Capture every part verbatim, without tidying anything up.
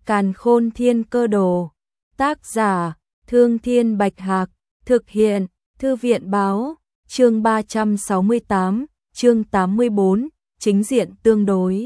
Càn Khôn Thiên Cơ Đồ. Tác giả: Thương Thiên Bạch Hạc. Thực hiện: Thư viện báo. Chương ba trăm sáu mươi tám, chương tám mươi bốn, chính diện tương đối.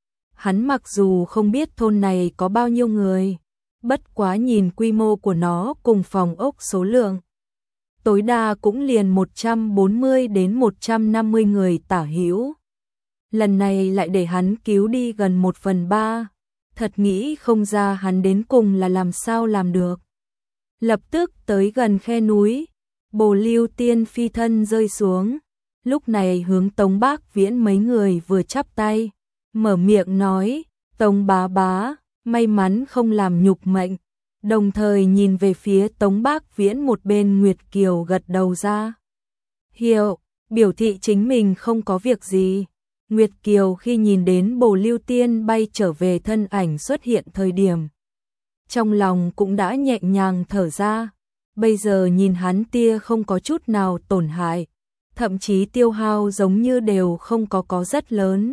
Hắn mặc dù không biết thôn này có bao nhiêu người, bất quá nhìn quy mô của nó cùng phòng ốc số lượng, tối đa cũng liền một trăm bốn mươi đến một trăm năm mươi người tả hữu. Lần này lại để hắn cứu đi gần một phần ba, thật nghĩ không ra hắn đến cùng là làm sao làm được. Lập tức tới gần khe núi, Bồ Lưu Tiên phi thân rơi xuống, lúc này hướng Tống Bác Viễn mấy người vừa chắp tay, mở miệng nói: Tống bá bá, may mắn không làm nhục mệnh. Đồng thời nhìn về phía Tống Bác Viễn một bên Nguyệt Kiều gật đầu ra hiệu, biểu thị chính mình không có việc gì. Nguyệt Kiều khi nhìn đến Bồ Lưu Tiên bay trở về thân ảnh xuất hiện thời điểm, trong lòng cũng đã nhẹ nhàng thở ra. Bây giờ nhìn hắn tia không có chút nào tổn hại, thậm chí tiêu hao giống như đều không có có rất lớn.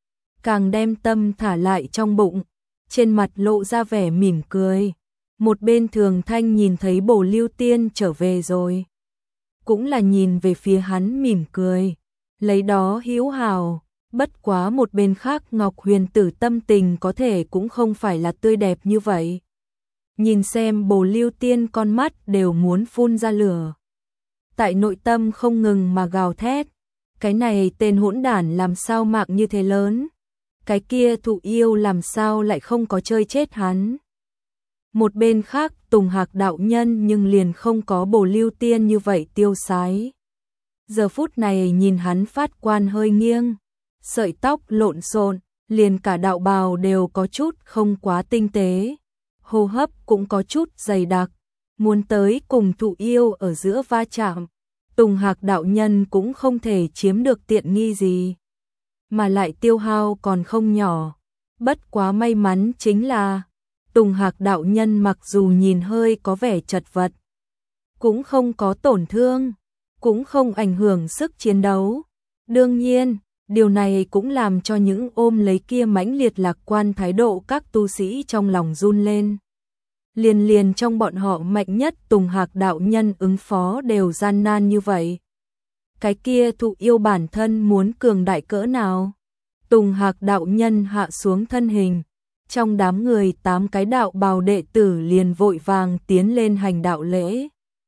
Càng đem tâm thả lại trong bụng, trên mặt lộ ra vẻ mỉm cười. Một bên Thường Thanh nhìn thấy Bồ Lưu Tiên trở về rồi, cũng là nhìn về phía hắn mỉm cười, lấy đó hữu hào. Bất quá một bên khác Ngọc Huyền Tử tâm tình có thể cũng không phải là tươi đẹp như vậy. Nhìn xem Bồ Lưu Tiên con mắt đều muốn phun ra lửa, tại nội tâm không ngừng mà gào thét, cái này tên hỗn đản làm sao mạng như thế lớn, cái kia thụ yêu làm sao lại không có chơi chết hắn. Một bên khác Tùng Hạc đạo nhân nhưng liền không có Bồ Lưu Tiên như vậy tiêu sái. Giờ phút này nhìn hắn phát quan hơi nghiêng, sợi tóc lộn xộn, liền cả đạo bào đều có chút không quá tinh tế, hô hấp cũng có chút dày đặc, muốn tới cùng thụ yêu ở giữa va chạm. Tùng Hạc đạo nhân cũng không thể chiếm được tiện nghi gì, mà lại tiêu hao còn không nhỏ. Bất quá may mắn chính là Tùng Hạc đạo nhân mặc dù nhìn hơi có vẻ chật vật, cũng không có tổn thương, cũng không ảnh hưởng sức chiến đấu. Đương nhiên, điều này cũng làm cho những ôm lấy kia mãnh liệt lạc quan thái độ các tu sĩ trong lòng run lên. Liền liền trong bọn họ mạnh nhất Tùng Hạc đạo nhân ứng phó đều gian nan như vậy, cái kia thụ yêu bản thân muốn cường đại cỡ nào. Tùng Hạc đạo nhân hạ xuống thân hình, trong đám người tám cái đạo bào đệ tử liền vội vàng tiến lên hành đạo lễ.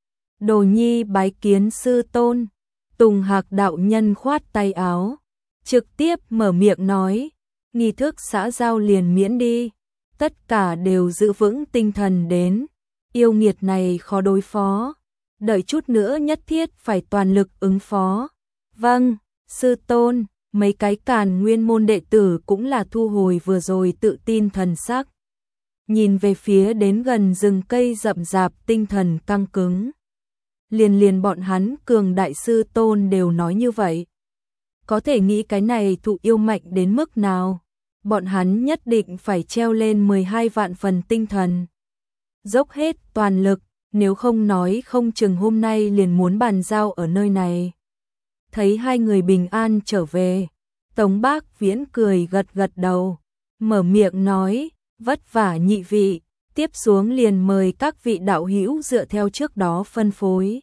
Đồ nhi bái kiến sư tôn. Tùng Hạc đạo nhân khoát tay áo, trực tiếp mở miệng nói: nghi thức xã giao liền miễn đi, tất cả đều giữ vững tinh thần đến, yêu nghiệt này khó đối phó, đợi chút nữa nhất thiết phải toàn lực ứng phó. Vâng, sư tôn. Mấy cái Càn Nguyên môn đệ tử cũng là thu hồi vừa rồi tự tin thần sắc, nhìn về phía đến gần rừng cây rậm rạp tinh thần căng cứng. Liền liền bọn hắn cường đại sư tôn đều nói như vậy, có thể nghĩ cái này thụ yêu mạnh đến mức nào. Bọn hắn nhất định phải treo lên mười hai vạn phần tinh thần, dốc hết toàn lực, nếu không nói không chừng hôm nay liền muốn bàn giao ở nơi này. Thấy hai người bình an trở về, Tống Bác Viễn cười gật gật đầu, mở miệng nói: vất vả nhị vị, tiếp xuống liền mời các vị đạo hữu dựa theo trước đó phân phối,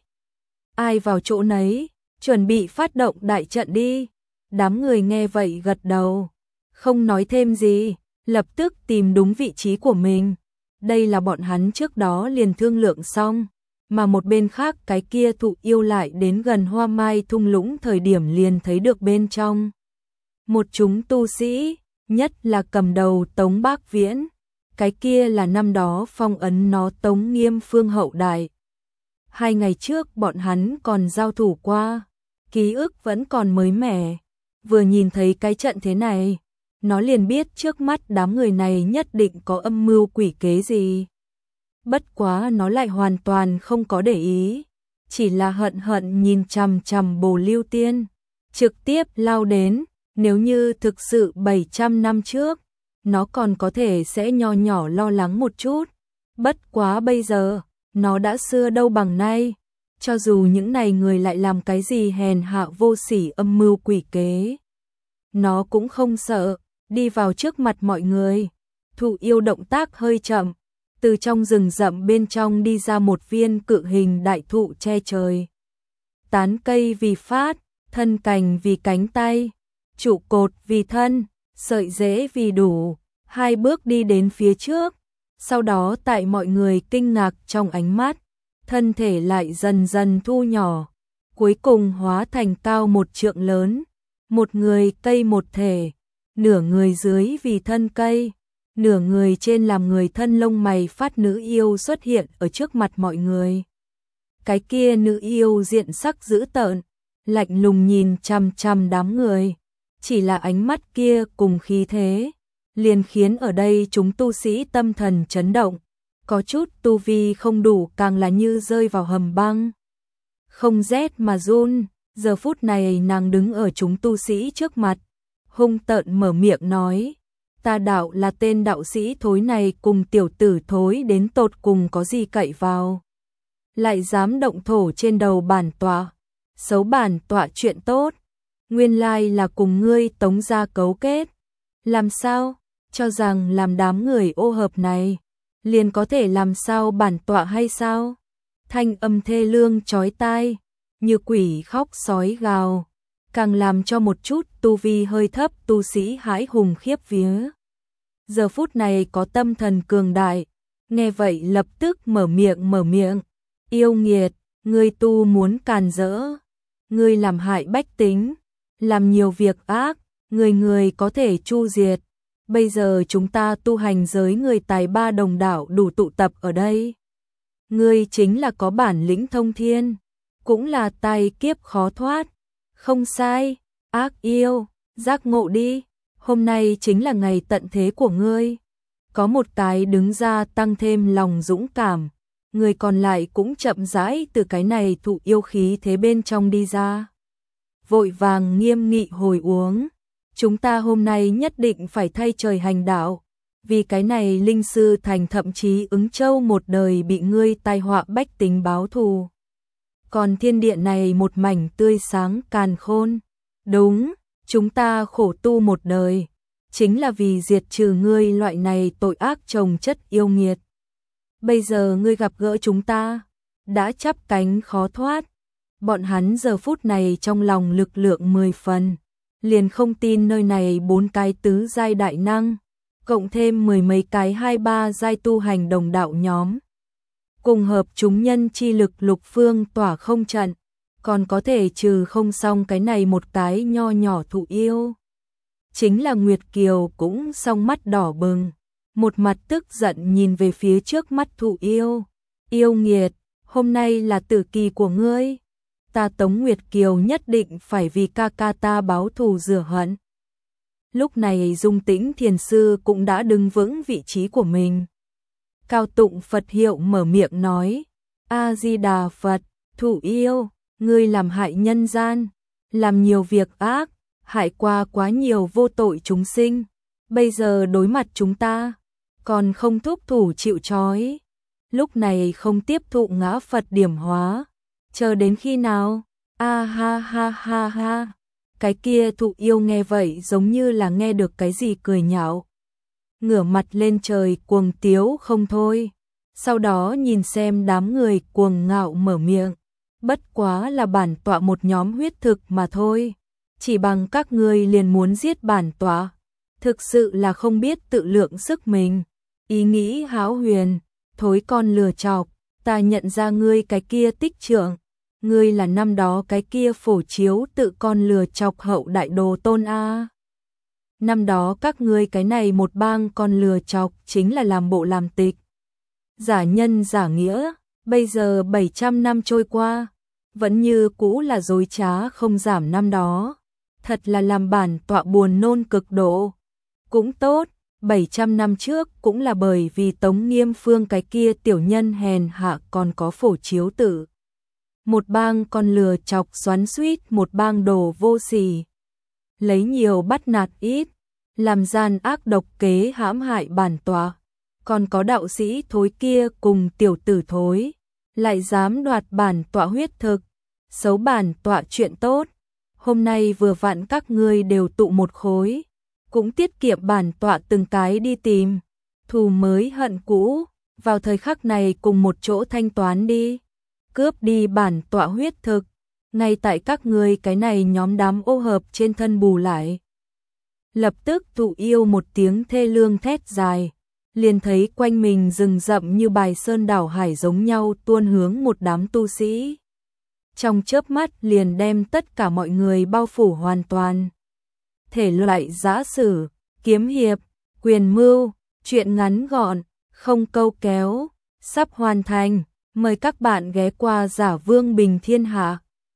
ai vào chỗ nấy, chuẩn bị phát động đại trận đi. Đám người nghe vậy gật đầu, không nói thêm gì, lập tức tìm đúng vị trí của mình. Đây là bọn hắn trước đó liền thương lượng xong, mà một bên khác cái kia thụ yêu lại đến gần Hoa Mai thung lũng thời điểm liền thấy được bên trong một chúng tu sĩ, nhất là cầm đầu Tống Bác Viễn, cái kia là năm đó phong ấn nó Tống Nghiêm Phương hậu đại. Hai ngày trước bọn hắn còn giao thủ qua, ký ức vẫn còn mới mẻ. Vừa nhìn thấy cái trận thế này, nó liền biết trước mắt đám người này nhất định có âm mưu quỷ kế gì. Bất quá nó lại hoàn toàn không có để ý, chỉ là hận hận nhìn chằm chằm Bồ Lưu Tiên, trực tiếp lao đến. Nếu như thực sự bảy trăm năm trước, nó còn có thể sẽ nho nhỏ lo lắng một chút. Bất quá bây giờ, nó đã xưa đâu bằng nay. Cho dù những này người lại làm cái gì hèn hạ vô sỉ âm mưu quỷ kế, nó cũng không sợ, đi vào trước mặt mọi người, Thụ yêu động tác hơi chậm, từ trong rừng rậm bên trong đi ra một viên cự hình đại thụ che trời. Tán cây vì phát, thân cành vì cánh tay, trụ cột vì thân, sợi rễ vì đủ, hai bước đi đến phía trước, sau đó tại mọi người kinh ngạc trong ánh mắt, thân thể lại dần dần thu nhỏ, cuối cùng hóa thành cao một trượng lớn, một người cây một thể, nửa người dưới vì thân cây, nửa người trên làm người thân lông mày phát nữ yêu xuất hiện ở trước mặt mọi người. Cái kia nữ yêu diện sắc dữ tợn, lạnh lùng nhìn chằm chằm đám người, chỉ là ánh mắt kia cùng khí thế, liền khiến ở đây chúng tu sĩ tâm thần chấn động, có chút tu vi không đủ càng là như rơi vào hầm băng. Không rét mà run, giờ phút này nàng đứng ở chúng tu sĩ trước mặt, hung tợn mở miệng nói, ta đạo là tên đạo sĩ thối này cùng tiểu tử thối đến tột cùng có gì cậy vào. Lại dám động thổ trên đầu bản tọa, xấu bản tọa chuyện tốt, nguyên lai là cùng ngươi Tống gia cấu kết. Làm sao, cho rằng làm đám người ô hợp này, liền có thể làm sao bản tọa hay sao? Thanh âm thê lương chói tai, như quỷ khóc sói gào, càng làm cho một chút tu vi hơi thấp tu sĩ hãi hùng khiếp vía. Giờ phút này có tâm thần cường đại, nghe vậy lập tức mở miệng mở miệng, yêu nghiệt, ngươi tu muốn càn rỡ, ngươi làm hại bách tính, làm nhiều việc ác, người người có thể chu diệt. Bây giờ chúng ta tu hành giới người tài ba đồng đảo đủ tụ tập ở đây. Ngươi chính là có bản lĩnh thông thiên, cũng là tai kiếp khó thoát. Không sai, ác yêu, giác ngộ đi, hôm nay chính là ngày tận thế của ngươi. Có một cái đứng ra tăng thêm lòng dũng cảm, người còn lại cũng chậm rãi từ cái này thụ yêu khí thế bên trong đi ra. Vội vàng nghiêm nghị hồi uống, chúng ta hôm nay nhất định phải thay trời hành đạo, vì cái này linh sư thành thậm chí ứng châu một đời bị ngươi tai họa bách tính báo thù. Còn thiên địa này một mảnh tươi sáng càn khôn, đúng, chúng ta khổ tu một đời, chính là vì diệt trừ ngươi loại này tội ác chồng chất yêu nghiệt. Bây giờ ngươi gặp gỡ chúng ta, đã chắp cánh khó thoát. Bọn hắn giờ phút này trong lòng lực lượng mười phần, liền không tin nơi này bốn cái tứ giai đại năng, cộng thêm mười mấy cái hai ba giai tu hành đồng đạo nhóm. Cùng hợp chúng nhân chi lực lục phương tỏa không trận, còn có thể trừ không xong cái này một cái nho nhỏ thụ yêu. Chính là Nguyệt Kiều cũng song mắt đỏ bừng, một mặt tức giận nhìn về phía trước mắt thụ yêu. Yêu nghiệt, hôm nay là tử kỳ của ngươi. Ta Tống Nguyệt Kiều nhất định phải vì ca ca ta báo thù rửa hận. Lúc này Dung Tĩnh Thiền Sư cũng đã đứng vững vị trí của mình. Cao tụng Phật hiệu mở miệng nói, A-di-đà Phật, thụ yêu, ngươi làm hại nhân gian, làm nhiều việc ác, hại qua quá nhiều vô tội chúng sinh. Bây giờ đối mặt chúng ta, còn không thúc thủ chịu trói. Lúc này không tiếp thụ ngã Phật điểm hóa. Chờ đến khi nào? A ha ha ha ha. Cái kia thụ yêu nghe vậy giống như là nghe được cái gì cười nhạo. Ngửa mặt lên trời cuồng tiếu không thôi. Sau đó nhìn xem đám người cuồng ngạo mở miệng. Bất quá là bản tọa một nhóm huyết thực mà thôi. Chỉ bằng các ngươi liền muốn giết bản tọa. Thực sự là không biết tự lượng sức mình. Ý nghĩ hão huyền, thối con lừa chọc. Ta nhận ra ngươi cái kia tích trượng, ngươi là năm đó cái kia phổ chiếu tự con lừa chọc hậu đại đồ tôn a. Năm đó các ngươi cái này một bang con lừa chọc chính là làm bộ làm tịch. Giả nhân giả nghĩa, bây giờ bảy trăm năm trôi qua, vẫn như cũ là dối trá không giảm năm đó. Thật là làm bản tọa buồn nôn cực độ. Cũng tốt. bảy trăm năm trước cũng là bởi vì Tống Nghiêm Phương cái kia tiểu nhân hèn hạ còn có phổ chiếu tử. Một bang con lừa chọc xoắn xuýt một bang đồ vô sỉ. Lấy nhiều bắt nạt ít, làm gian ác độc kế hãm hại bản tọa. Còn có đạo sĩ thối kia cùng tiểu tử thối, lại dám đoạt bản tọa huyết thực, xấu bản tọa chuyện tốt. Hôm nay vừa vặn các ngươi đều tụ một khối. Cũng tiết kiệm bản tọa từng cái đi tìm. Thù mới hận cũ, vào thời khắc này cùng một chỗ thanh toán đi. Cướp đi bản tọa huyết thực, ngay tại các ngươi cái này nhóm đám ô hợp trên thân bù lại. Lập tức tụ yêu một tiếng thê lương thét dài, liền thấy quanh mình rừng rậm như bài sơn đảo hải giống nhau tuôn hướng một đám tu sĩ. Trong chớp mắt liền đem tất cả mọi người bao phủ hoàn toàn. Thể loại giã sử, kiếm hiệp, quyền mưu, truyện ngắn gọn, không câu kéo, sắp hoàn thành. Mời các bạn ghé qua Giả Vương Bình Thiên Hạ.